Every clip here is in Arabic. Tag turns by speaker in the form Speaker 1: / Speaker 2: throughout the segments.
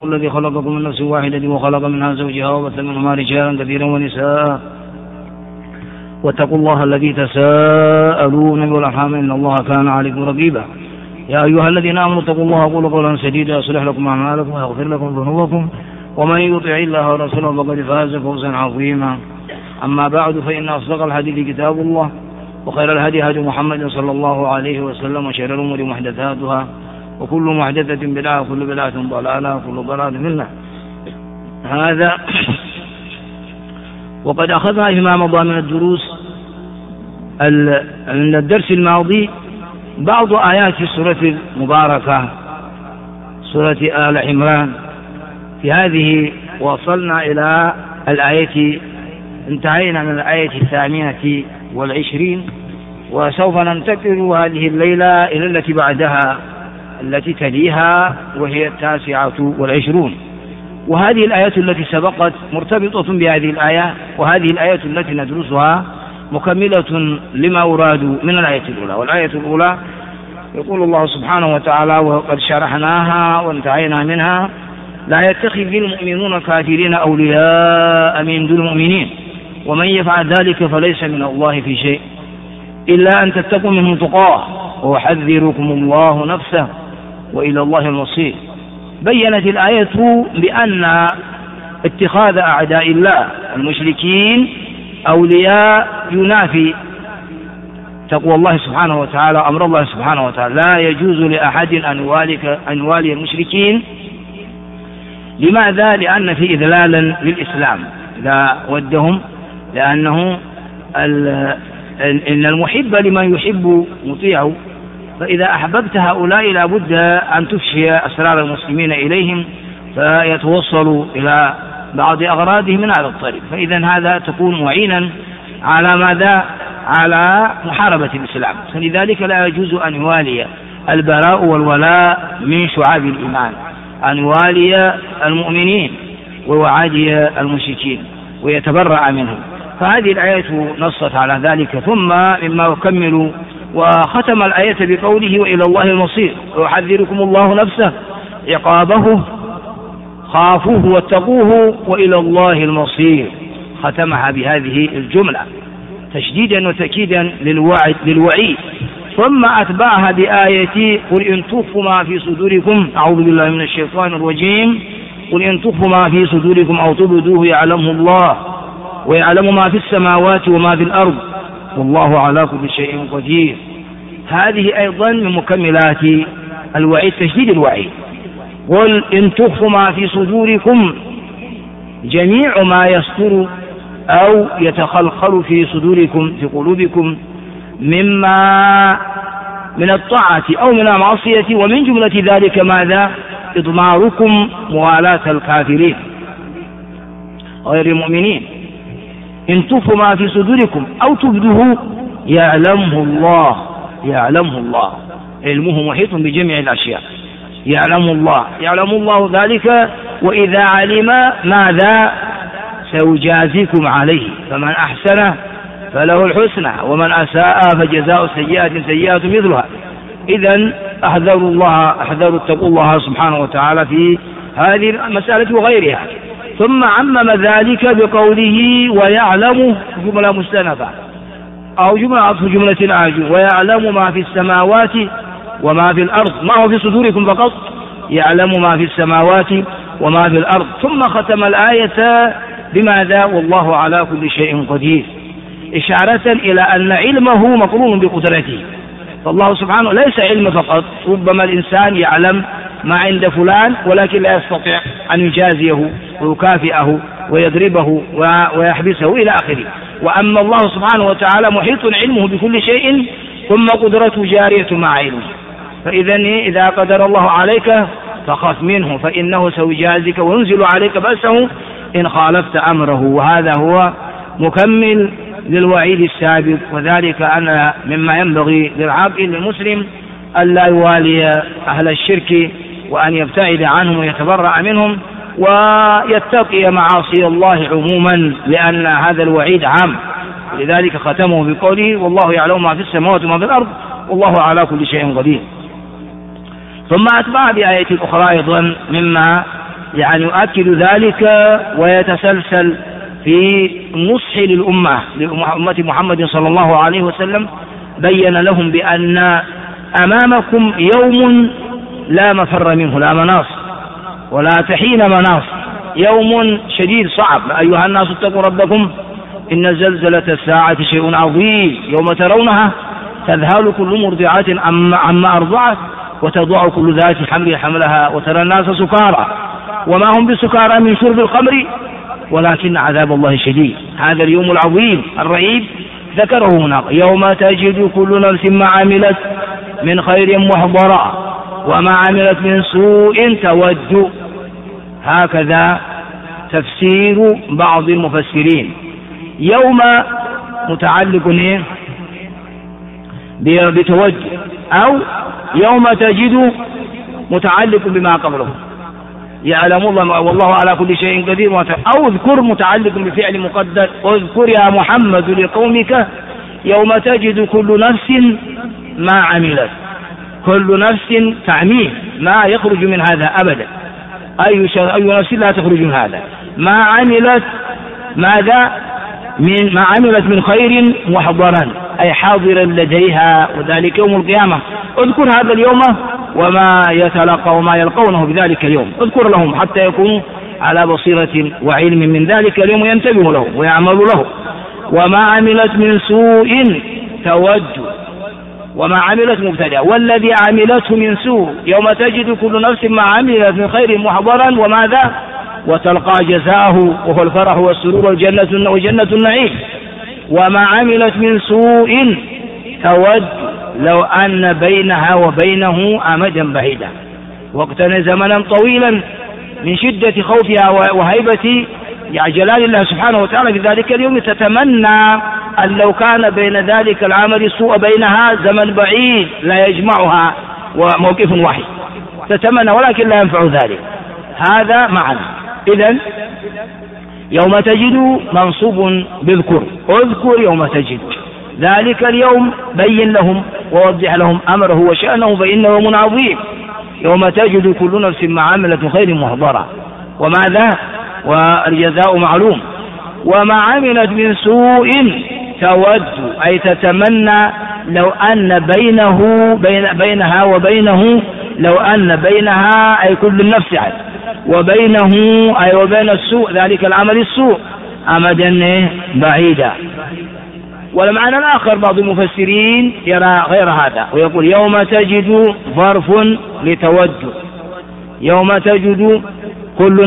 Speaker 1: الذي خلقكم من نفس واحدة وخلق منها زوجها وبث منهما رجالا كثيرا ونساء واتقوا الله الذي تساءلون والأرحام إن الله كان عليكم رقيبا. يا أيها الذين آمنوا اتقوا الله وقولوا قولا سديدا يصلح لكم أعمالكم ويغفر لكم ذنوبكم ومن يطع الله ورسوله فقد فاز فوزا عظيما. أما بعد فإن أصدق الحديث كتاب الله وخير الهدي هدي محمد صلى الله عليه وسلم وشر الأمور محدثاتها وكل محدثة بدعة وكل بدعة ضلالة وكل ضلالة في النار. هذا وقد أخذنا فيما مضى من الدروس من الدرس الماضي بعض آيات السورة المباركة سورة آل عمران. في هذه وصلنا إلى الآية، انتهينا من الآية 28 وسوف ننتقل هذه الليلة إلى التي بعدها التي تليها وهي 29. وهذه الآيات التي سبقت مرتبطة بهذه الآية، وهذه الآية التي ندرسها مكملة لما أراد من الآية الأولى. والآية الأولى يقول الله سبحانه وتعالى وقد شرحناها وانتهينا منها: لا يتخذ المؤمنون كافرين أولياء من دون المؤمنين ومن يفعل ذلك فليس من الله في شيء إلا أن تتقوا منهم تقاه ويحذركم الله نفسه وإلى الله المصير. بيّنت الآية بأن اتخاذ أعداء الله المشركين أولياء ينافي تقوى الله سبحانه وتعالى، أمر الله سبحانه وتعالى. لا يجوز لأحد أن يوالي المشركين. لماذا؟ لأن في إذلالا للإسلام إذا ودهم، لأنه إن المحب لمن يحب مطيع، فإذا أحببت هؤلاء لابد أن تفشي أسرار المسلمين إليهم فيتوصلوا إلى بعض أغراضهم من هذا الطريق، فإذا هذا تكون معينا على ماذا؟ على محاربة الإسلام. فلذلك لا يجوز أن يوالي البراء والولاء من شعاب الإيمان، أن يوالي المؤمنين ويعادي المشركين ويتبرأ منهم. فهذه الآية نصت على ذلك. ثم مما يكمل وختم الآية بقوله: وإلى الله المصير ويحذركم الله نفسه عقابه خافوه واتقوه وإلى الله المصير. ختمها بهذه الجملة تشديدا وتأكيدا للوعيد. ثم أتبعها بآية: قل إن تخفوا ما في صدوركم، أعوذ بالله من الشيطان الرجيم، قل إن تخفوا ما في صدوركم أو تبدوه يعلمه الله ويعلم ما في السماوات وما في الأرض والله على كل شيء قدير. هذه أيضا من مكملات الوعيد، تشديد الوعيد. قل إن تخفوا ما في صدوركم، جميع ما يستر أو يتخلخل في صدوركم في قلوبكم مما من الطاعة أو من المعصية، ومن جملة ذلك ماذا؟ إضماركم موالاة الكافرين غير المؤمنين. إن تخفوا ما في صدوركم أو تبدوه يعلمه الله. يعلمه الله، علمه محيط بجميع الأشياء. يعلم الله ذلك، وإذا علم ماذا؟ سيجازيكم عليه، فمن أحسن فله الحسنى ومن أساء فجزاء سيئة مثلها. إذن احذروا اتقوا الله سبحانه وتعالى في هذه المسألة وغيرها. ثم عمم ذلك بقوله: ويعلم جملة مستأنفة أو جملة عطف جملة عاجل، ويعلم ما في السماوات وما في الأرض. ما هو في صدوركم فقط، يعلم ما في السماوات وما في الأرض. ثم ختم الآية بماذا؟ والله على كل شيء قدير، إشارة إلى أن علمه مقرون بقدرته. فالله سبحانه ليس علم فقط، ربما الإنسان يعلم ما عند فلان ولكن لا يستطيع أن يجازيه ويكافئه ويضربه ويحبسه إلى آخره. وأما الله سبحانه وتعالى محيط علمه بكل شيء، ثم قدرته جارية مع علمه. إذا قدر الله عليك فخف منه فإنه سيجازيك وينزل عليك بأسه إن خالفت أمره. وهذا هو مكمل للوعيد السابق، وذلك أن مما ينبغي للعاقل المسلم ألا يوالي أهل الشرك وأن يبتعد عنهم ويتبرأ منهم ويتقي معاصي الله عموما، لأن هذا الوعيد عام. لذلك ختمه بقوله: والله يعلم ما في السماوات وما في الأرض والله على كل شيء قدير. ثم أتبع بآية أخرى أيضا مما يعني يؤكد ذلك ويتسلسل في نصح للأمة لأمة محمد صلى الله عليه وسلم. بين لهم بأن أمامكم يوم لا مفر منه، لا مناص ولا تحين مناص، يوم شديد صعب. أيها الناس اتقوا ربكم إن زلزلة الساعة شيء عظيم، يوم ترونها تذهل كل مرضعة عما أرضعت وتضع كل ذات حمل حملها وترى الناس سكارى وما هم بسكارى من شرب الخمر ولكن عذاب الله شديد. هذا اليوم العظيم الرهيب ذكره هنا، يوم تجد كل نفس ما عملت من خير محضرا وما عملت من سوء تود. هكذا تفسير بعض المفسرين. يوم متعلق بتوجه، أو يوم تجد متعلق بما قبله، يعلم الله والله على كل شيء قدير، أو اذكر متعلق بفعل مقدر، اذكر يا محمد لقومك يوم تجد كل نفس ما عملت. كل نفس تعميم، ما يخرج من هذا أبدا، أي نفس لا تخرج من هذا. ما عملت ماذا؟ ما عملت من خير محضرا، أي حاضرا لديها، وذلك يوم القيامة. اذكر هذا اليوم وما يتلقى وما يلقونه بذلك اليوم، اذكر لهم حتى يكونوا على بصيرة وعلم من ذلك اليوم ينتبه له ويعمل له. وما عملت من سوء تود، وما عملت مبتدأ، والذي عملته من سوء يوم تجد كل نفس ما عملت من خير محضرا وماذا؟ وتلقى جزاءه وهو الفرح والسرور وجنة النعيم. وما عملت من سوء تود لو أن بينها وبينه أمدا بعيدا، واقتنى زمنا طويلا من شدة خوفها وهيبة جلال الله سبحانه وتعالى في ذلك اليوم، تتمنى أن لو كان بين ذلك العمل السوء بينها زمن بعيد لا يجمعها وموقف واحد، تتمنى ولكن لا ينفع ذلك. هذا معنى. إذن يوم تجد منصوب باذكر، اذكر يوم تجد ذلك اليوم، بين لهم ووضح لهم أمره وشأنه، فإنه يوم عظيم. يوم تجد كل نفس ما عملت خير محضرا وماذا؟ والجزاء معلوم. وما عملت من سوء تود، أي تتمنى لو أن بينها وبينه، لو أن بينها أي كل النفس وبينه أي وبين السوء ذلك العمل السوء أمدا بعيدا. والمعنى الآخر بعض المفسرين يرى غير هذا ويقول يوم تجد ظرف لتود، يوم تجد كل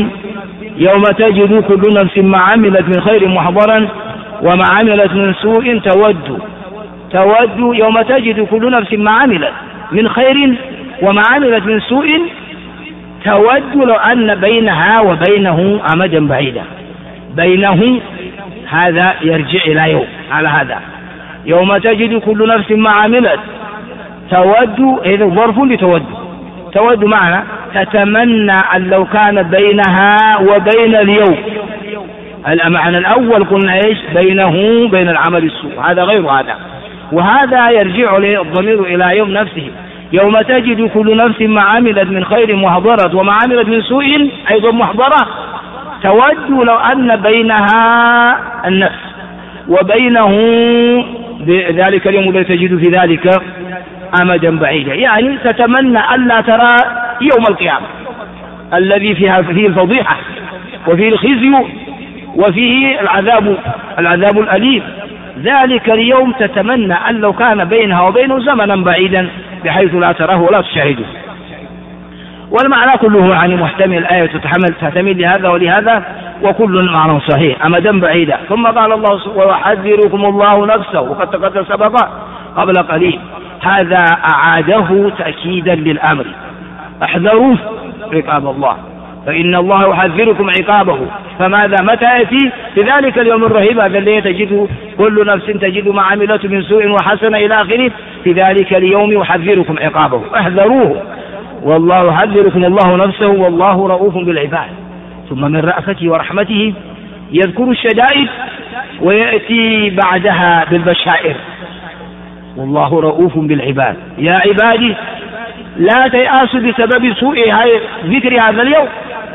Speaker 1: نفس ما عملت من خير محضرا وما عملت من سوء تود. يوم تجد كل نفس ما عملت من خير وما عملت من سوء تود لو أن بينها وبينه أمدا بعيدا. بينه هذا يرجع إلى يوم، على هذا يوم تجد كل نفس ما عملت تود، إذا ظرف لتود. تود معنى تتمنى أن لو كان بينها وبين اليوم. المعنى الأول قلنا إيش؟ بينه بين العمل السوء، هذا غير هذا. وهذا يرجع الضمير إلى يوم نفسه. يوم تجد كل نفس ما عملت من خير محضرة وما عملت من سوء أيضا محضرة، تود لو أن بينها النفس وبينه ذلك اليوم الذي تجد في ذلك أمدا بعيدا، يعني تتمنى ألا ترى يوم القيامة الذي فيه الفضيحة وفيه الخزي وفيه العذاب الأليم. ذلك اليوم تتمنى أن لو كان بينها وبينه زمنا بعيدا بحيث لا تراه ولا تشاهده. والمعنى كله يعني محتمل، الآية تحتمل لهذا ولهذا، وكل معنى صحيح أمدا بعيدا. ثم قال الله ويحذركم الله نفسه، وقد تقدم سبق قبل قليل. هذا أعاده تأكيدا للأمر، احذروا عقاب الله فإن الله يحذركم عقابه. فماذا؟ متى يأتي؟ في ذلك اليوم الرهيب الذي تجد كل نفس تجد ما عملت من سوء وحسن إلى آخره، في ذلك اليوم يحذركم عقابه، احذروه والله يحذركم الله نفسه والله رؤوف بالعباد. ثم من رأفته ورحمته يذكر الشدائد ويأتي بعدها بالبشائر، والله رؤوف بالعباد. يا عبادي لا تيأسوا بسبب سوء ذكر هذا اليوم،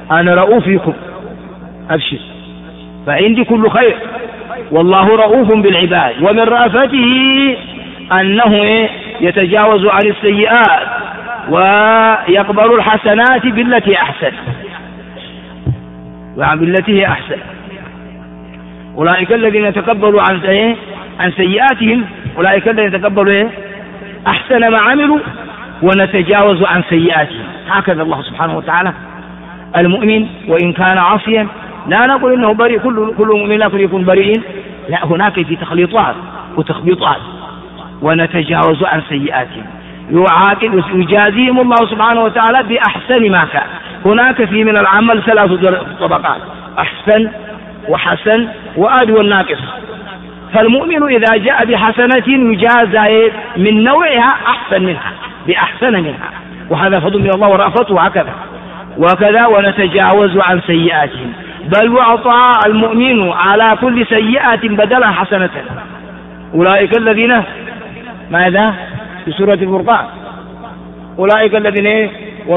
Speaker 1: أنا رؤوف فيكم أبشر، فعندي كل خير، والله رؤوف بالعباد. ومن رأفته أنه يتجاوز عن السيئات ويقبل الحسنات بالتي أحسن، بالتي هي أحسن. أولئك الذين يتقبلوا عن سيئاتهم، أولئك الذين يتقبلوا أحسن ما عملوا ونتجاوز عن سيئاتهم. هكذا الله سبحانه وتعالى المؤمن وإن كان عاصيا لا نقول إنه بريء، كل مؤمن لا يكون بريء، لا، هناك في تخليطات وتخبيطات. ونتجاوز عن سيئاتهم، يجازيهم الله سبحانه وتعالى بأحسن ما كان. هناك في من العمل 3 طبقات: أحسن وحسن وأدنى الناقص. فالمؤمن إذا جاء بحسنة يجازى من نوعها أحسن منها بأحسن منها، وهذا فضل من الله ورأفته. وكذا ونتجاوز عن سيئاتهم، بل وأعطى المؤمن على كل سيئة بدلها حسنة. أولئك الذين ماذا في سورة الفرقان؟ أولئك الذين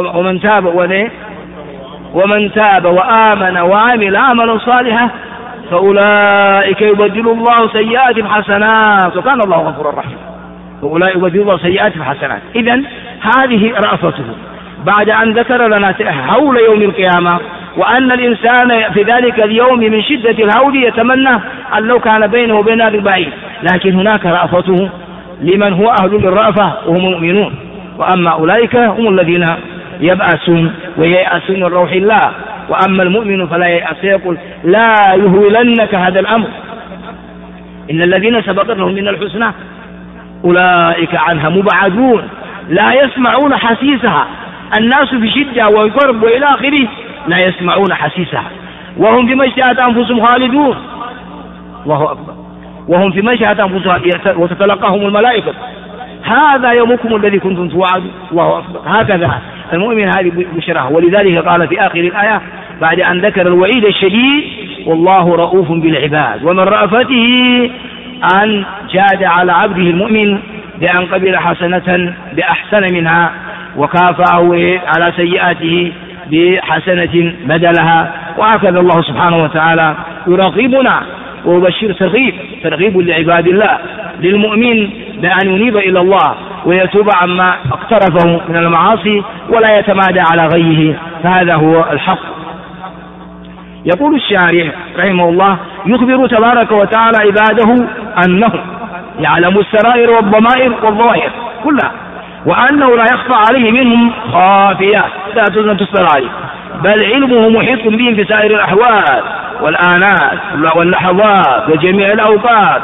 Speaker 1: ومن تاب وآمن وعمل عملا صالحا فأولئك يبدل الله سيئات حسنات وكان الله غفورا رحيما. فأولئك يبدل الله سيئات حسنات. إذن هذه رأفته بعد أن ذكر لنا هول يوم القيامة، وأن الإنسان في ذلك اليوم من شدة الهول يتمنى أن لو كان بينه وبين هذا البعيد، لكن هناك رأفته لمن هو أهل للرأفة وهم مؤمنون. وأما أولئك هم الذين يبأسون وييأسون من روح الله، وأما المؤمن فلا ييأس، يقول لا يهولنك هذا الأمر، إن الذين سبقت لهم من الحسنى أولئك عنها مبعدون لا يسمعون حسيسها. الناس في شدة وقرب وإلى آخره لا يسمعون حسيسها، وهم في مشتهت أنفسهم خالدون. الله أكبر. وهم في مشتهت أنفسهم وتتلقاهم الملائكة هذا يومكم الذي كنتم توعدون. الله أكبر. هكذا المؤمن هذه بشراه. ولذلك قال في آخر الآية بعد أن ذكر الوعيد الشديد: والله رؤوف بالعباد. ومن رأفته أن جاد على عبده المؤمن بأن قبل حسنة بأحسن منها وكافأه على سيئاته بحسنة بدلها. وهكذا الله سبحانه وتعالى يراقبنا ويبشر ترغيب لعباد الله للمؤمن بأن ينيب إلى الله ويتوب عما اقترفه من المعاصي ولا يتمادى على غيه، فهذا هو الحق. يقول الشارح رحمه الله: يخبر تبارك وتعالى عباده أنه يعلم السرائر والضمائر والظواهر كلها، وأنه لا يخفى عليه منهم خافيات لا تستر عليه، بل علمه محيط بهم في سائر الأحوال والآنات واللحظات وجميع الأوقات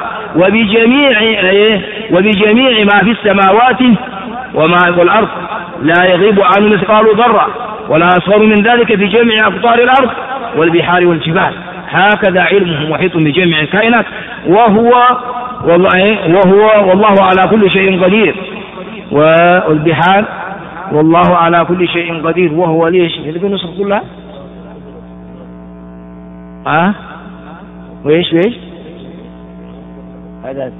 Speaker 1: وبجميع ما في السماوات وما والأرض، لا يغيب عنه مثقال ذرة ولا أصغر من ذلك في جميع أقطار الأرض والبحار والجبال. هكذا علمه محيط بجميع الكائنات، والله على كل شيء قدير. والبحار والله على كل شيء قدير وهو ليش يلقى النسخ كلها وإيش هذا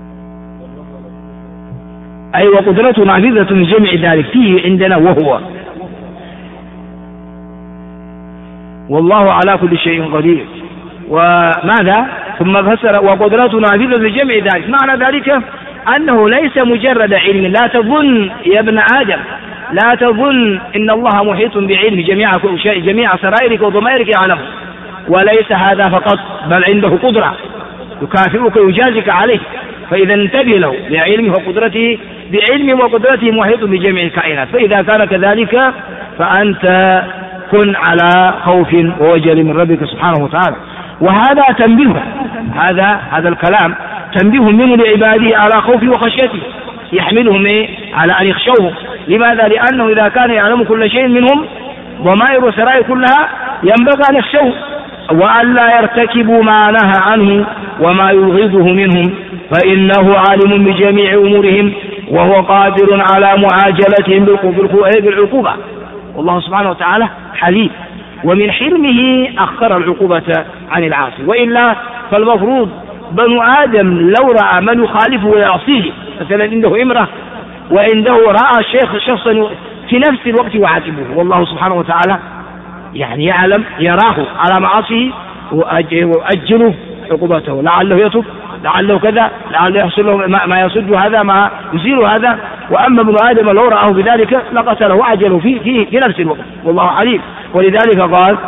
Speaker 1: أي وقدرته نافذة من جميع ذلك فيه عندنا والله على كل شيء قدير. وماذا ثم فسر وقدرته نافذة من جميع ذلك، معنى ذلك أنه ليس مجرد علم. لا تظن يا ابن آدم، لا تظن إن الله محيط بعلم جميع سرائرك وضمائرك يعلمه، وليس هذا فقط بل عنده قدرة يكافئك ويجازيك عليه. فإذا انتبه له بعلمه وقدرته، بعلمه وقدرته محيط بجميع الكائنات. فإذا كان كذلك فأنت كن على خوف ووجل من ربك سبحانه وتعالى. وهذا تنبيه، هذا الكلام تنبيه منه لعباده على خوفه وخشيته، يحملهم على أن يخشوه. لماذا؟ لأنه إذا كان يعلم كل شيء منهم ضمائر وسرائر كلها ينبغي أن يخشوه وأن لا يرتكبوا ما نهى عنه وما يبغضه منهم، فإنه عالم بجميع أمورهم وهو قادر على معاجلتهم بالعقوبة. والله سبحانه وتعالى حليم، ومن حلمه أخر العقوبة عن العاصي، وإلا فالمفروض بنو آدم لو رأى من يخالفه ويعصيه، مثلا عنده امرأة وعنده رأى شخصا في نفس الوقت وعاتبه، والله سبحانه وتعالى يعني يعلم يراه على معاصيه وأجله عقوبته، لعله يتوب، لعله كذا، لعله يحصل له ما يصد هذا، ما يزيل هذا. وأما ابن آدم لو رآه بذلك لقتله وعجله في نفس الوقت، والله عليم. ولذلك قال،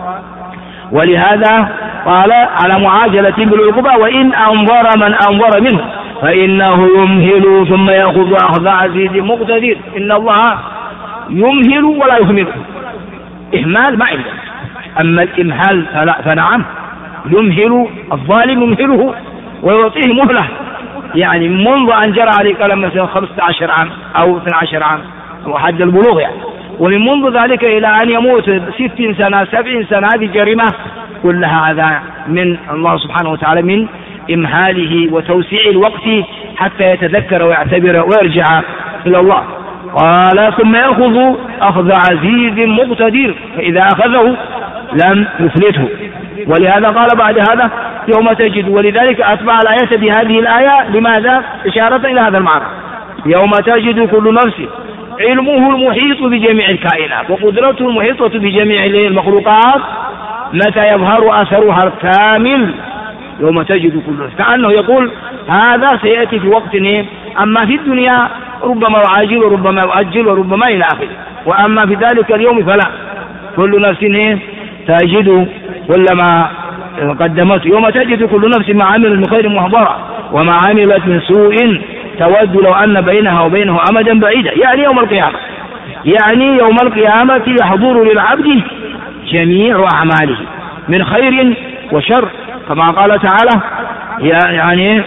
Speaker 1: ولهذا قال على معاجلة بالعقوبة: وإن أنظر من أنظر منه فإنه يمهل ثم يأخذ أخذ عزيز مقتدر. إن الله يمهل ولا يهمل، إهمال ما عنده. أما الإمهال فنعم، يمهل الظالم يمهله ويعطيه مهلة، يعني منذ أن جرى عليه كلام مثلا 15 عام أو 12 عام وحد البلوغ يعني، ومن منذ ذلك إلى أن يموت 60 سنة 70 سنة، هذه جريمة كلها هذا من الله سبحانه وتعالى، من إمهاله وتوسيع الوقت حتى يتذكر ويعتبر ويرجع إلى الله. قال: ثم يأخذ أخذ عزيز مقتدر، فإذا أخذه لم يفلته. ولهذا قال بعد هذا: يوم تجد. ولذلك أتبع الآية بهذه الآية، لماذا؟ إشارة إلى هذا المعنى: يوم تجد كل نفس علمه المحيط بجميع الكائنات وقدرته المحيطة بجميع المخلوقات متى يظهر أثرها الكامل. يوم تجد كل نفس، كأنه يقول هذا سيأتي في وقت، أما في الدنيا ربما يعاجل وربما يؤجل وربما إلى آخره، وأما في ذلك اليوم فلا، كل نفس تجد كل ما قدمته. يوم تجد كل نفس ما عملت من خير محضرة وما عملت من سوء تود لو أن بينها وبينه أمدا بعيدا، يعني يوم القيامة. يعني يوم القيامة يحضر للعبد جميع أعماله من خير وشر، كما قال تعالى: يعني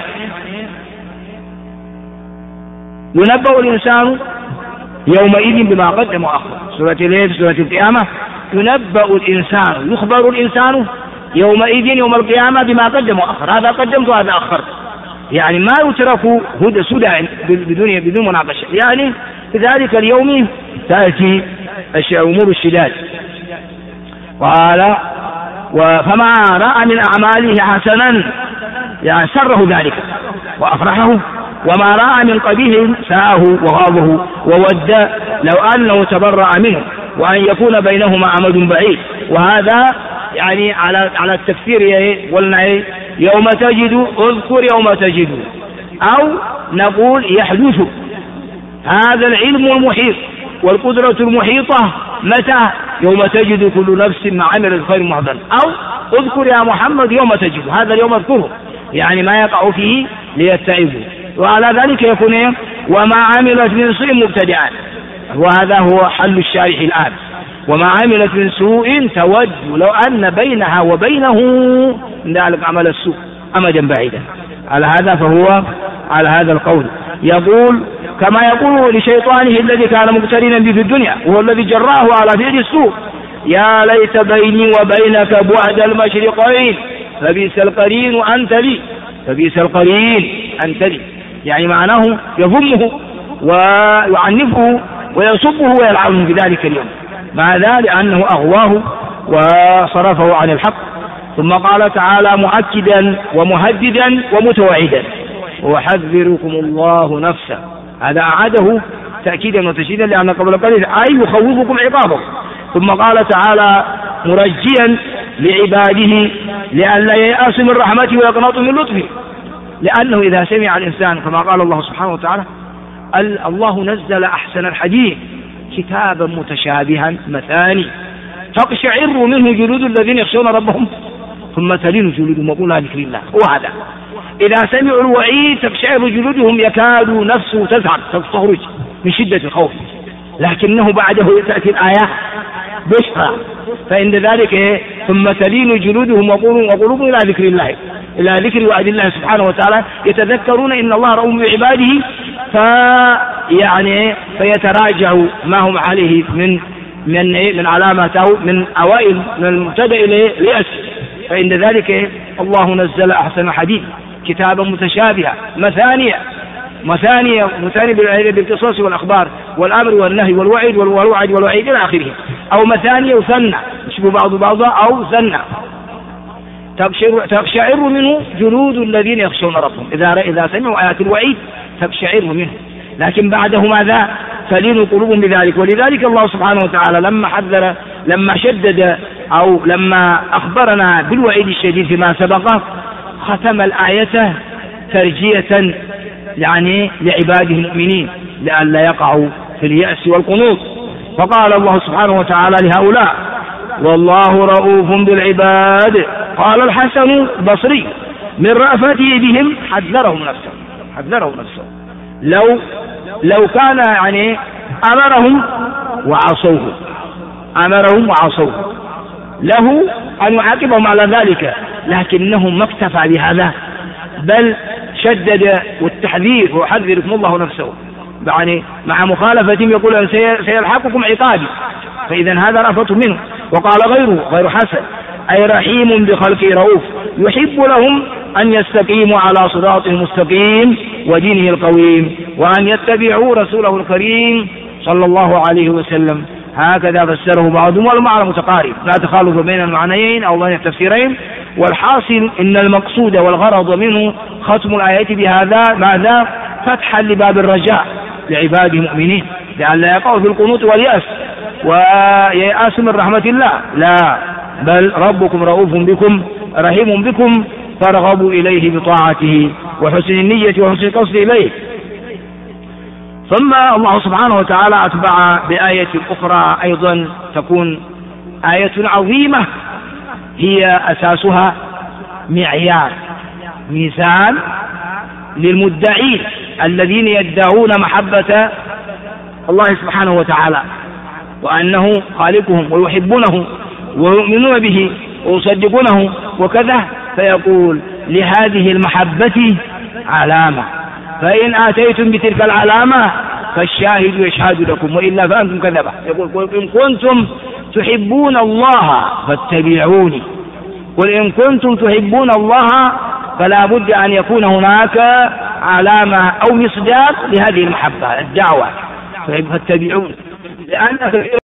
Speaker 1: ينبأ الإنسان يومئذ بما قدم وأخر. سورة القيامة: ينبأ الإنسان، يخبر الإنسان يومئذ يوم القيامة بما قدم وأخر، هذا قدمت وهذا أخرت، يعني ما يترك هدى سدى بدون مناقشة. يعني في ذلك اليوم تأتي أمور الشداد. قال: فما رأى من أعماله حسنا يعني سره ذلك وأفرحه، وما رأى من قبيح ساءه وغاضه وود لو أنه تبرأ منه وأن يكون بينهما أمد بعيد. وهذا يعني على التفسير قلنا يوم تجد، اذكر يوم تجد، أو نقول يحدث هذا العلم المحيط والقدرة المحيطة متى؟ يوم تجد كل نفس ما عملت خير محضر، أو اذكر يا محمد يوم تجد، هذا اليوم اذكره، يعني ما يقع فيه ليتعبوا. وعلى ذلك يكون وما عملت من سوء مبتدعا، وهذا هو حل الشارح الآن. وما عملت من سوء تود لو أن بينها وبينه من ذلك عمل السوء أمدا بعيدا. على هذا فهو على هذا القول يقول كما يقول لشيطانه الذي كان مقترنا به في الدنيا وهو الذي جراه على فعل السوء: يا ليت بيني وبينك بعد المشرقين فبئس القرين أنت لي، فبئس القرين أنت لي، يعني معناه يذمه ويعنفه ويصبه ويلعنه في ذلك اليوم. ماذا؟ لأنه أغواه وصرفه عن الحق. ثم قال تعالى مؤكدا ومهددا ومتوعدا: ويحذركم الله نفسه. هذا أعاده تأكيدا وتشديدا لأن قبل قليل أي يخوفكم عقابه. ثم قال تعالى مرجيا لعباده لئلا ييأسوا من رحمته ويقنطوا من لطفه، لأنه إذا سمع الإنسان كما قال الله سبحانه وتعالى: الله نزل أحسن الحديث كتابا متشابها مثاني تقشعر منه جلود الذين يخشون ربهم ثم تلين جلودهم وقولوا ذكر الله. وهذا إذا سمعوا الوعيد تقشعر جلودهم يكاد نفسه تذهب تخرج من شدة الخوف، لكنه بعده تأتي الآية بشرى، فإن ذلك ثم تلين جلودهم وقلوبهم إلى ذكر الله، إلى ذكر وعد الله سبحانه وتعالى، يتذكرون إن الله رؤوف بعباده فيتراجع ما هم عليه من علامته من أوائل من المبتدأ ليأس. فإن ذلك الله نزل أحسن حديث كتابا متشابها مثانية بالقصص والأخبار والأمر والنهي والوعيد والوعيد إلى آخره، أو مثانية وثنى يشبه بعض بعضا أو ثنى تقشعر منه جلود الذين يخشون ربهم. إذا سمعوا آيات الوعيد تقشعر منه، لكن بعده ماذا؟ تلين قلوبهم بذلك. ولذلك الله سبحانه وتعالى لما حذر لما شدد أو لما أخبرنا بالوعيد الشديد فيما سبقه ختم الآية ترجية يعني لعباده المؤمنين لئلا يقعوا في اليأس والقنوط. فقال الله سبحانه وتعالى لهؤلاء: والله رؤوف بالعباد. قال الحسن البصري من رأفته بهم حذرهم نفسه لو كان يعني أمرهم وعصوه له أن يعاقبهم على ذلك، لكنهم ما اكتفى بهذا بل شدد والتحذير ويحذركم الله نفسه يعني مع مخالفتهم يقول سيلحقكم عقابي، فإذا هذا رأفة منه. وقال غير حسن أي رحيم بخلقه رؤوف يحب لهم أن يستقيموا على صراط المستقيم ودينه القويم وأن يتبعوا رسوله الكريم صلى الله عليه وسلم. هكذا فسره بعضهم والمعنى متقارب لا تخالف بين المعنيين أو بين التفسيرين. والحاصل إن المقصود والغرض منه ختم الآيات بهذا ماذا؟ فتحا لباب الرجاء لعباده المؤمنين لئلا يقعوا في القنوط واليأس ويأس من رحمة الله، لا بل ربكم رؤوف بكم رحيم بكم فارغبوا إليه بطاعته وحسن النية وحسن القصد إليه. ثم الله سبحانه وتعالى أتبع بآية أخرى أيضا تكون آية عظيمة هي أساسها معيار ميزان للمدعين الذين يدعون محبة الله سبحانه وتعالى وأنه خالقهم ويحبونه ويؤمنون به ويصدقونه وكذا، فيقول لهذه المحبة علامة، فإن آتيتم بتلك العلامة فالشاهد يشهد لكم وإلا فأنتم كذبة. يقول إن كنتم تحبون الله فاتبعوني، قل إن كنتم تحبون الله فلا بد أن يكون هناك علامة أو مصداق لهذه المحبة الدعوة فاتبعوني، لأن